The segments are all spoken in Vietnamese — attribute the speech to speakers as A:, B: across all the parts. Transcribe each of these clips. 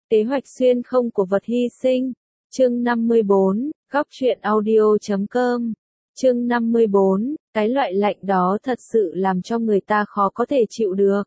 A: Kế hoạch xuyên không của vật hy sinh. Chương 54, góc truyện audio.com. Chương 54, cái loại lạnh đó thật sự làm cho người ta khó có thể chịu được.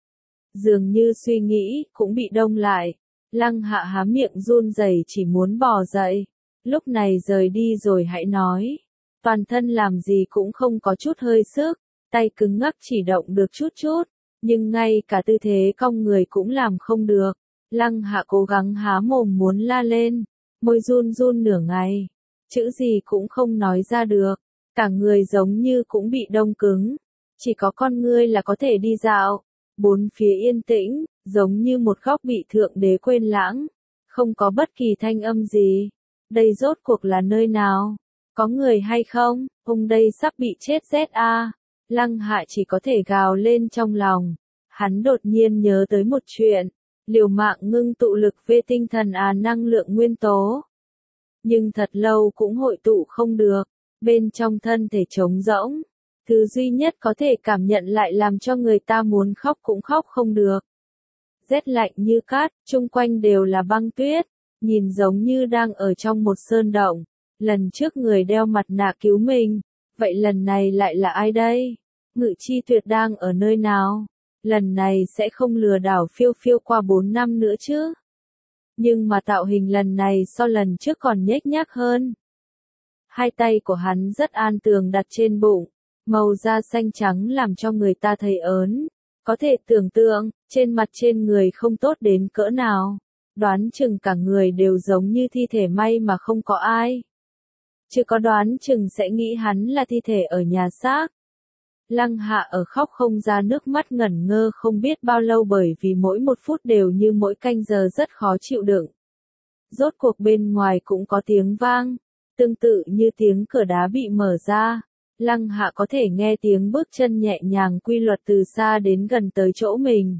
A: Dường như suy nghĩ cũng bị đông lại. Lăng Hạ há miệng run rẩy chỉ muốn bò dậy. Lúc này rời đi rồi hãy nói. Toàn thân làm gì cũng không có chút hơi sức, tay cứng ngắc chỉ động được chút chút, nhưng ngay cả tư thế cong người cũng làm không được. Lăng Hạ cố gắng há mồm muốn la lên, môi run run nửa ngày, chữ gì cũng không nói ra được, cả người giống như cũng bị đông cứng, chỉ có con ngươi là có thể đi dạo. Bốn phía yên tĩnh, giống như một góc bị thượng đế quên lãng, không có bất kỳ thanh âm gì. Đây rốt cuộc là nơi nào? Có người hay không? Ông đây sắp bị chết rét à? Lăng Hạ chỉ có thể gào lên trong lòng. Hắn đột nhiên nhớ tới một chuyện, liều mạng ngưng tụ lực về tinh thần năng lượng nguyên tố. Nhưng thật lâu cũng hội tụ không được, bên trong thân thể trống rỗng. Thứ duy nhất có thể cảm nhận lại làm cho người ta muốn khóc cũng khóc không được. Rét lạnh như cát, chung quanh đều là băng tuyết, nhìn giống như đang ở trong một sơn động. Lần trước người đeo mặt nạ cứu mình, vậy lần này lại là ai đây? Ngự Chi Tuyệt đang ở nơi nào? Lần này sẽ không lừa đảo phiêu phiêu qua 4 năm nữa chứ? Nhưng mà tạo hình lần này so lần trước còn nhếch nhác hơn. Hai tay của hắn rất an tường đặt trên bụng, màu da xanh trắng làm cho người ta thấy ớn. Có thể tưởng tượng, trên mặt trên người không tốt đến cỡ nào. Đoán chừng cả người đều giống như thi thể may mà không có ai. Chứ có đoán chừng sẽ nghĩ hắn là thi thể ở nhà xác. Lăng Hạ ở khóc không ra nước mắt ngẩn ngơ không biết bao lâu bởi vì mỗi một phút đều như mỗi canh giờ rất khó chịu đựng. Rốt cuộc bên ngoài cũng có tiếng vang, tương tự như tiếng cửa đá bị mở ra. Lăng Hạ có thể nghe tiếng bước chân nhẹ nhàng quy luật từ xa đến gần tới chỗ mình.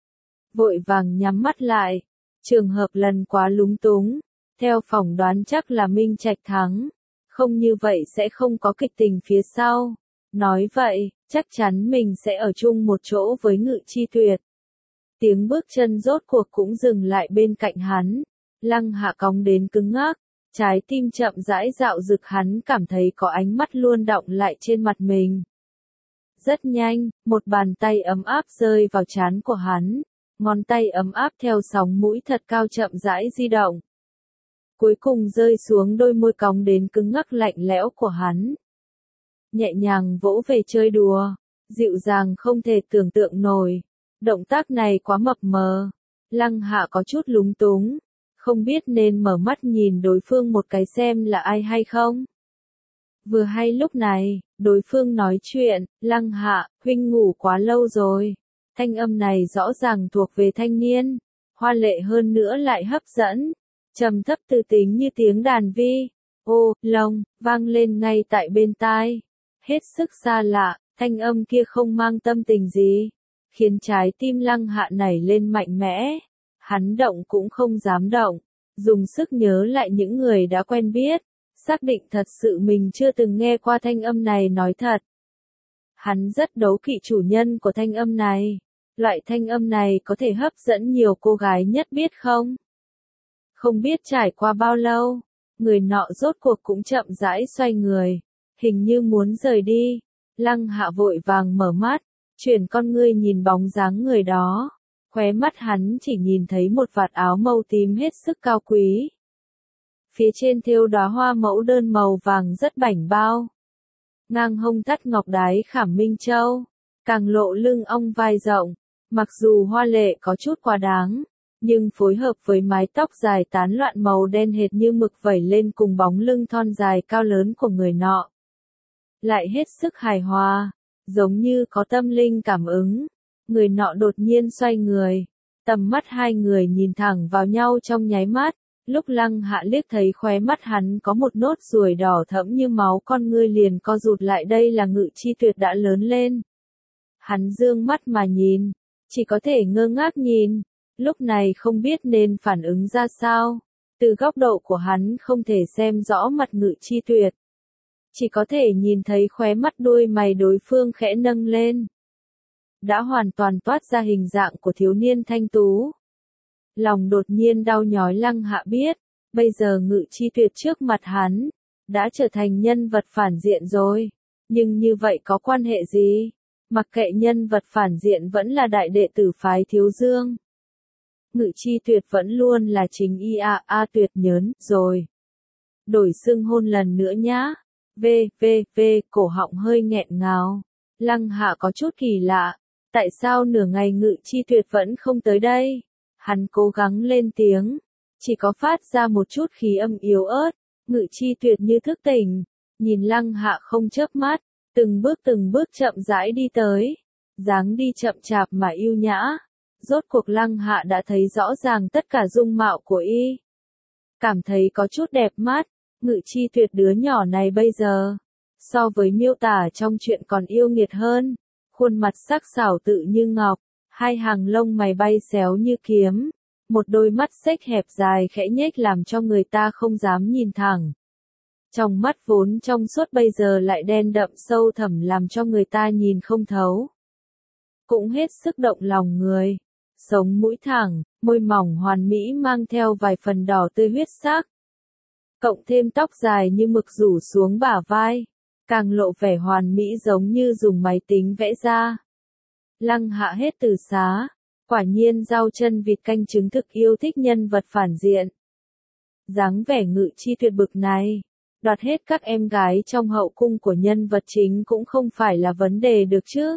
A: Vội vàng nhắm mắt lại, trường hợp lần quá lúng túng, theo phỏng đoán chắc là Minh Trạch thắng, không như vậy sẽ không có kịch tình phía sau. Nói vậy, chắc chắn mình sẽ ở chung một chỗ với Ngự Chi Tuyệt. Tiếng bước chân rốt cuộc cũng dừng lại bên cạnh hắn, Lăng Hạ cong đến cứng ngắc. Trái tim chậm rãi dạo dực hắn cảm thấy có ánh mắt luôn đọng lại trên mặt mình. Rất nhanh, một bàn tay ấm áp rơi vào trán của hắn, ngón tay ấm áp theo sóng mũi thật cao chậm rãi di động. Cuối cùng rơi xuống đôi môi cong đến cứng ngắc lạnh lẽo của hắn. Nhẹ nhàng vỗ về chơi đùa, dịu dàng không thể tưởng tượng nổi. Động tác này quá mập mờ, Lăng Hạ có chút lúng túng. Không biết nên mở mắt nhìn đối phương một cái xem là ai hay không. Vừa hay lúc này, đối phương nói chuyện, Lăng Hạ, huynh ngủ quá lâu rồi. Thanh âm này rõ ràng thuộc về thanh niên, hoa lệ hơn nữa lại hấp dẫn, trầm thấp tư tính như tiếng đàn vi. Ô, lông, vang lên ngay tại bên tai. Hết sức xa lạ, thanh âm kia không mang tâm tình gì, khiến trái tim Lăng Hạ nảy lên mạnh mẽ. Hắn động cũng không dám động, dùng sức nhớ lại những người đã quen biết, xác định thật sự mình chưa từng nghe qua thanh âm này nói thật. Hắn rất đố kỵ chủ nhân của thanh âm này, loại thanh âm này có thể hấp dẫn nhiều cô gái nhất biết không? Không biết trải qua bao lâu, người nọ rốt cuộc cũng chậm rãi xoay người, hình như muốn rời đi. Lăng Hạ vội vàng mở mắt, chuyển con ngươi nhìn bóng dáng người đó. Khóe mắt hắn chỉ nhìn thấy một vạt áo màu tím hết sức cao quý. Phía trên thêu đóa hoa mẫu đơn màu vàng rất bảnh bao. Ngang hông thắt ngọc đái khảm minh châu, càng lộ lưng ong vai rộng. Mặc dù hoa lệ có chút quá đáng, nhưng phối hợp với mái tóc dài tán loạn màu đen hệt như mực vẩy lên cùng bóng lưng thon dài cao lớn của người nọ. Lại hết sức hài hòa, giống như có tâm linh cảm ứng. Người nọ đột nhiên xoay người, tầm mắt hai người nhìn thẳng vào nhau trong nháy mắt, lúc Lăng Hạ liếc thấy khóe mắt hắn có một nốt ruồi đỏ thẫm như máu con ngươi liền co rụt lại đây là Ngự Chi Tuyệt đã lớn lên. Hắn dương mắt mà nhìn, chỉ có thể ngơ ngác nhìn, lúc này không biết nên phản ứng ra sao, từ góc độ của hắn không thể xem rõ mặt Ngự Chi Tuyệt. Chỉ có thể nhìn thấy khóe mắt đuôi mày đối phương khẽ nâng lên. Đã hoàn toàn toát ra hình dạng của thiếu niên thanh tú. Lòng đột nhiên đau nhói Lăng Hạ biết, bây giờ Ngự Chi Tuyệt trước mặt hắn, đã trở thành nhân vật phản diện rồi. Nhưng như vậy có quan hệ gì? Mặc kệ nhân vật phản diện vẫn là đại đệ tử phái Thiếu Dương. Ngự Chi Tuyệt vẫn luôn là chính y Tuyệt nhớn, rồi. Đổi xưng hôn lần nữa nhá. Cổ họng hơi nghẹn ngào. Lăng Hạ có chút kỳ lạ. Tại sao nửa ngày Ngự Chi Tuyệt vẫn không tới đây? Hắn cố gắng lên tiếng. Chỉ có phát ra một chút khí âm yếu ớt. Ngự Chi Tuyệt như thức tỉnh. Nhìn Lăng Hạ không chớp mắt. Từng bước chậm rãi đi tới. Dáng đi chậm chạp mà yêu nhã. Rốt cuộc Lăng Hạ đã thấy rõ ràng tất cả dung mạo của y. Cảm thấy có chút đẹp mắt. Ngự Chi Tuyệt đứa nhỏ này bây giờ, so với miêu tả trong chuyện còn yêu nghiệt hơn. Khuôn mặt sắc sảo tự như ngọc, hai hàng lông mày bay xéo như kiếm, một đôi mắt xếch hẹp dài khẽ nhếch làm cho người ta không dám nhìn thẳng. Trong mắt vốn trong suốt bây giờ lại đen đậm sâu thẳm làm cho người ta nhìn không thấu. Cũng hết sức động lòng người. Sống mũi thẳng, môi mỏng hoàn mỹ mang theo vài phần đỏ tươi huyết sắc. Cộng thêm tóc dài như mực rủ xuống bả vai, càng lộ vẻ hoàn mỹ giống như dùng máy tính vẽ ra. Lăng Hạ hết từ xá, quả nhiên rau chân vịt canh chứng thực yêu thích nhân vật phản diện. Dáng vẻ Ngự Chi Tuyệt bực này, đoạt hết các em gái trong hậu cung của nhân vật chính cũng không phải là vấn đề được chứ.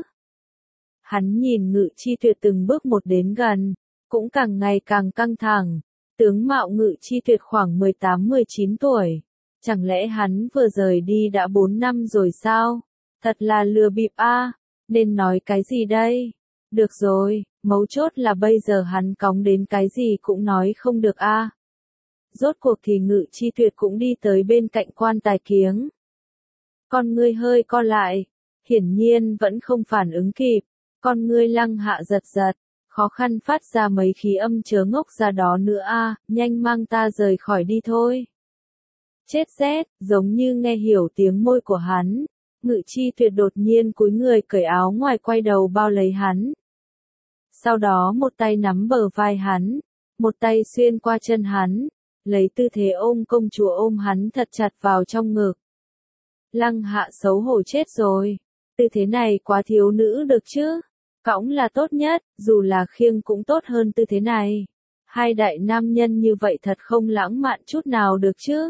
A: Hắn nhìn Ngự Chi Tuyệt từng bước một đến gần, cũng càng ngày càng căng thẳng. Tướng mạo Ngự Chi Tuyệt khoảng 18-19 tuổi. Chẳng lẽ hắn vừa rời đi đã 4 năm rồi sao? Thật là lừa bịp a. Nên nói cái gì đây? Được rồi, mấu chốt là bây giờ hắn cóng đến cái gì cũng nói không được a. Rốt cuộc thì Ngự Chi Tuyệt cũng đi tới bên cạnh Quan Tài Kiếng. Con ngươi hơi co lại, hiển nhiên vẫn không phản ứng kịp. Con ngươi Lăng Hạ giật giật. Khó khăn phát ra mấy khí âm chớ ngốc ra đó nữa a, nhanh mang ta rời khỏi đi thôi. Chết rét, giống như nghe hiểu tiếng môi của hắn. Ngự Chi Tuyệt đột nhiên cúi người cởi áo ngoài quay đầu bao lấy hắn. Sau đó một tay nắm bờ vai hắn, một tay xuyên qua chân hắn, lấy tư thế ôm công chúa ôm hắn thật chặt vào trong ngực. Lăng Hạ xấu hổ chết rồi, tư thế này quá thiếu nữ được chứ. Cõng là tốt nhất, dù là khiêng cũng tốt hơn tư thế này. Hai đại nam nhân như vậy thật không lãng mạn chút nào được chứ.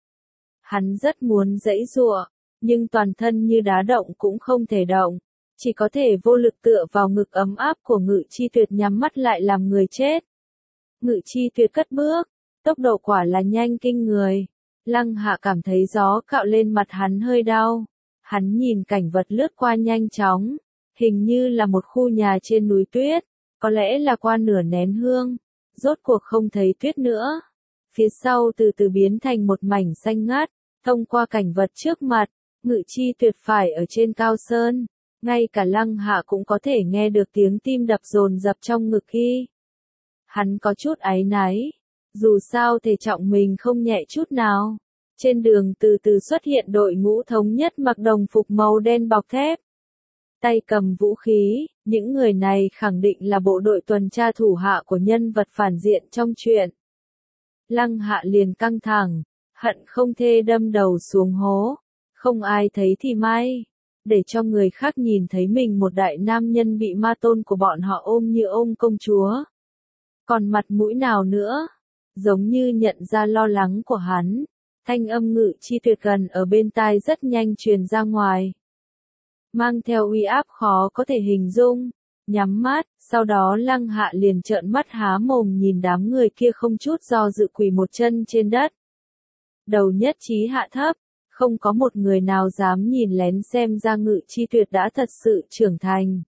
A: Hắn rất muốn giãy giụa, nhưng toàn thân như đá động cũng không thể động. Chỉ có thể vô lực tựa vào ngực ấm áp của Ngự Chi Tuyệt nhắm mắt lại làm người chết. Ngự Chi Tuyệt cất bước, tốc độ quả là nhanh kinh người. Lăng Hạ cảm thấy gió cạo lên mặt hắn hơi đau. Hắn nhìn cảnh vật lướt qua nhanh chóng. Hình như là một khu nhà trên núi tuyết, có lẽ là qua nửa nén hương, rốt cuộc không thấy tuyết nữa. Phía sau từ từ biến thành một mảnh xanh ngát, thông qua cảnh vật trước mặt, Ngự Chi Tuyệt phải ở trên cao sơn, ngay cả Lăng Hạ cũng có thể nghe được tiếng tim đập dồn dập trong ngực y. Hắn có chút áy náy, dù sao thể trọng mình không nhẹ chút nào. Trên đường từ từ xuất hiện đội ngũ thống nhất mặc đồng phục màu đen bọc thép. Tay cầm vũ khí, những người này khẳng định là bộ đội tuần tra thủ hạ của nhân vật phản diện trong truyện. Lăng Hạ liền căng thẳng, hận không thể đâm đầu xuống hố, không ai thấy thì may, để cho người khác nhìn thấy mình một đại nam nhân bị ma tôn của bọn họ ôm như ôm công chúa. Còn mặt mũi nào nữa, giống như nhận ra lo lắng của hắn, thanh âm Ngự Chi Tuyệt gần ở bên tai rất nhanh truyền ra ngoài. Mang theo uy áp khó có thể hình dung, nhắm mắt, sau đó Lăng Hạ liền trợn mắt há mồm nhìn đám người kia không chút do dự quỳ một chân trên đất. Đầu nhất trí hạ thấp, không có một người nào dám nhìn lén xem ra Ngự Chi Tuyệt đã thật sự trưởng thành.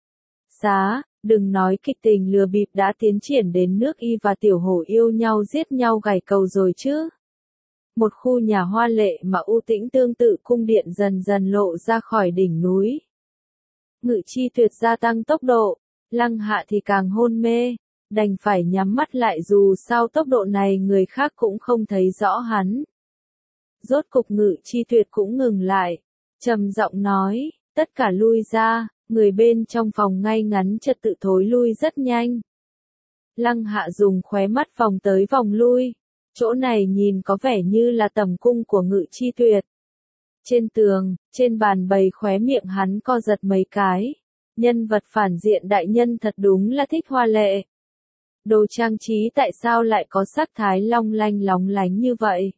A: Đừng nói kịch tình lừa bịp đã tiến triển đến nước y và tiểu hổ yêu nhau giết nhau gài cầu rồi chứ. Một khu nhà hoa lệ mà u tĩnh tương tự cung điện dần dần lộ ra khỏi đỉnh núi. Ngự Chi Tuyệt gia tăng tốc độ, Lăng Hạ thì càng hôn mê, đành phải nhắm mắt lại dù sao tốc độ này người khác cũng không thấy rõ hắn. Rốt cục Ngự Chi Tuyệt cũng ngừng lại, trầm giọng nói, tất cả lui ra, người bên trong phòng ngay ngắn trật tự thối lui rất nhanh. Lăng Hạ dùng khóe mắt vòng tới vòng lui. Chỗ này nhìn có vẻ như là tầm cung của Ngự Chi Tuyệt. Trên tường, trên bàn bày khóe miệng hắn co giật mấy cái. Nhân vật phản diện đại nhân thật đúng là thích hoa lệ. Đồ trang trí tại sao lại có sắc thái long lanh lóng lánh như vậy?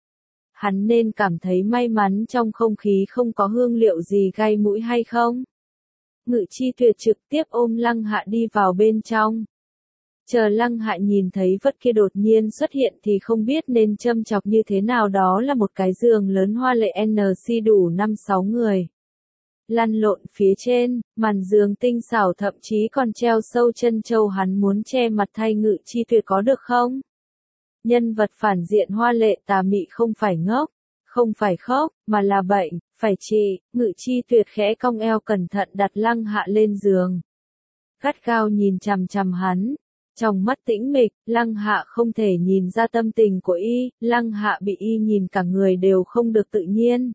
A: Hắn nên cảm thấy may mắn trong không khí không có hương liệu gì gai mũi hay không? Ngự Chi Tuyệt trực tiếp ôm Lăng Hạ đi vào bên trong. Chờ Lăng Hạ nhìn thấy vật kia đột nhiên xuất hiện thì không biết nên châm chọc như thế nào, đó là một cái giường lớn hoa lệ NC đủ 5-6 người. Lăn lộn phía trên, màn giường tinh xảo thậm chí còn treo sâu chân châu, hắn muốn che mặt thay Ngự Chi Tuyệt có được không? Nhân vật phản diện hoa lệ tà mị không phải ngốc, không phải khóc, mà là bệnh, phải trị. Ngự Chi Tuyệt khẽ cong eo cẩn thận đặt Lăng Hạ lên giường. Gắt gao nhìn chằm chằm hắn. Trong mắt tĩnh mịch, Lăng Hạ không thể nhìn ra tâm tình của y, Lăng Hạ bị y nhìn cả người đều không được tự nhiên.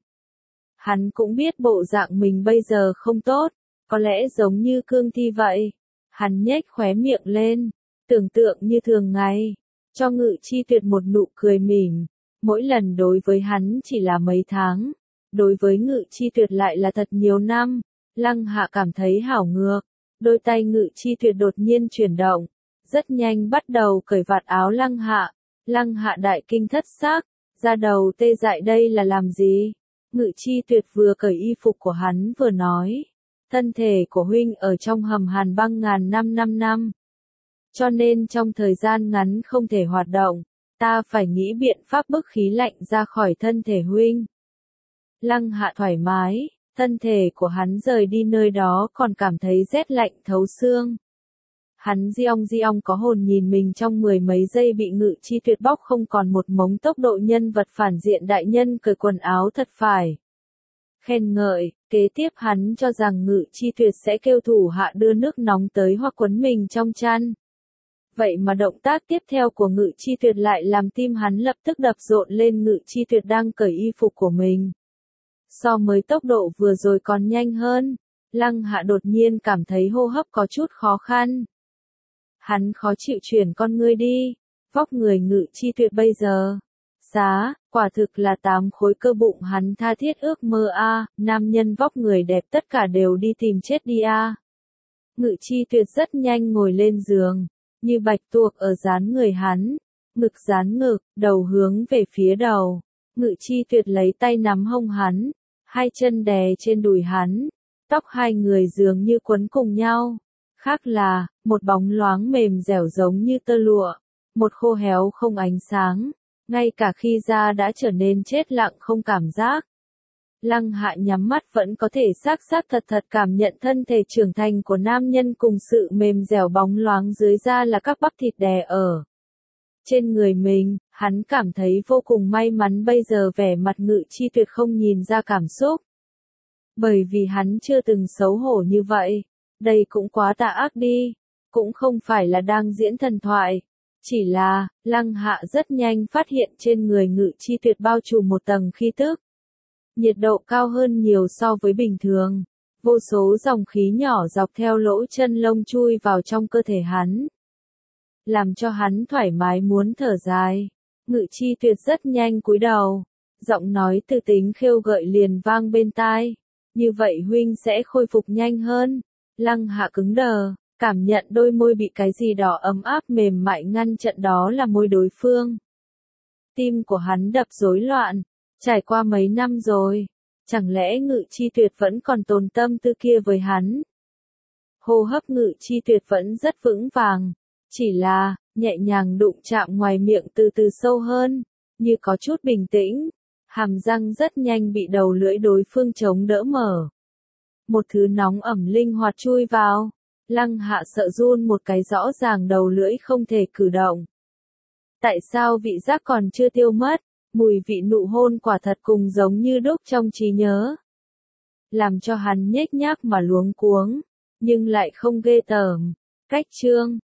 A: Hắn cũng biết bộ dạng mình bây giờ không tốt, có lẽ giống như cương thi vậy. Hắn nhếch khóe miệng lên, tưởng tượng như thường ngày, cho Ngự Chi Tuyệt một nụ cười mỉm. Mỗi lần đối với hắn chỉ là mấy tháng, đối với Ngự Chi Tuyệt lại là thật nhiều năm. Lăng Hạ cảm thấy hảo ngược, đôi tay Ngự Chi Tuyệt đột nhiên chuyển động. Rất nhanh bắt đầu cởi vạt áo Lăng Hạ. Lăng Hạ đại kinh thất xác, da đầu tê dại, đây là làm gì? Ngự Chi Tuyệt vừa cởi y phục của hắn vừa nói. Thân thể của huynh ở trong hầm hàn băng ngàn năm. Cho nên trong thời gian ngắn không thể hoạt động. Ta phải nghĩ biện pháp bức khí lạnh ra khỏi thân thể huynh. Lăng Hạ thoải mái, thân thể của hắn rời đi nơi đó còn cảm thấy rét lạnh thấu xương. Hắn di ong có hồn nhìn mình trong mười mấy giây bị Ngự Chi Tuyệt bóc không còn một mống tốc độ. Nhân vật phản diện đại nhân cởi quần áo thật phải khen ngợi. Kế tiếp hắn cho rằng Ngự Chi Tuyệt sẽ kêu thủ hạ đưa nước nóng tới hoặc quấn mình trong chăn. Vậy mà động tác tiếp theo của Ngự Chi Tuyệt lại làm tim hắn lập tức đập rộn lên. Ngự Chi Tuyệt đang cởi y phục của mình. So với tốc độ vừa rồi còn nhanh hơn. Lăng Hạ đột nhiên cảm thấy hô hấp có chút khó khăn. Hắn khó chịu chuyển con ngươi đi. Vóc người Ngự Chi Tuyệt bây giờ. Quả thực là 8 khối cơ bụng, hắn tha thiết ước mơ a. Nam nhân vóc người đẹp tất cả đều đi tìm chết đi a. Ngự Chi Tuyệt rất nhanh ngồi lên giường. Như bạch tuộc ở dán người hắn. Ngực dán ngực, đầu hướng về phía đầu. Ngự Chi Tuyệt lấy tay nắm hông hắn. Hai chân đè trên đùi hắn. Tóc hai người dường như quấn cùng nhau. Khác là, một bóng loáng mềm dẻo giống như tơ lụa, một khô héo không ánh sáng, ngay cả khi da đã trở nên chết lặng không cảm giác. Lăng Hạ nhắm mắt vẫn có thể xác thật cảm nhận thân thể trưởng thành của nam nhân cùng sự mềm dẻo bóng loáng dưới da là các bắp thịt đè ở trên người mình. Hắn cảm thấy vô cùng may mắn bây giờ vẻ mặt Ngự Chi Tuyệt không nhìn ra cảm xúc. Bởi vì hắn chưa từng xấu hổ như vậy. Đây cũng quá tà ác đi, cũng không phải là đang diễn thần thoại. Chỉ là, Lăng Hạ rất nhanh phát hiện trên người Ngự Chi Tuyệt bao trùm một tầng khí tức. Nhiệt độ cao hơn nhiều so với bình thường. Vô số dòng khí nhỏ dọc theo lỗ chân lông chui vào trong cơ thể hắn. Làm cho hắn thoải mái muốn thở dài. Ngự Chi Tuyệt rất nhanh cúi đầu. Giọng nói từ tính khêu gợi liền vang bên tai. Như vậy huynh sẽ khôi phục nhanh hơn. Lăng Hạ cứng đờ, cảm nhận đôi môi bị cái gì đó ấm áp mềm mại ngăn chặn, đó là môi đối phương. Tim của hắn đập rối loạn, trải qua mấy năm rồi, chẳng lẽ Ngự Chi Tuyệt vẫn còn tồn tâm tư kia với hắn? Hô hấp Ngự Chi Tuyệt vẫn rất vững vàng, chỉ là, nhẹ nhàng đụng chạm ngoài miệng từ từ sâu hơn, như có chút bình tĩnh, hàm răng rất nhanh bị đầu lưỡi đối phương chống đỡ mở. Một thứ nóng ẩm linh hoạt chui vào. Lăng Hạ sợ run một cái, rõ ràng đầu lưỡi không thể cử động. Tại sao vị giác còn chưa tiêu mất? Mùi vị nụ hôn quả thật cùng giống như đúc trong trí nhớ. Làm cho hắn nhếch nhác mà luống cuống. Nhưng lại không ghê tởm. Cách chương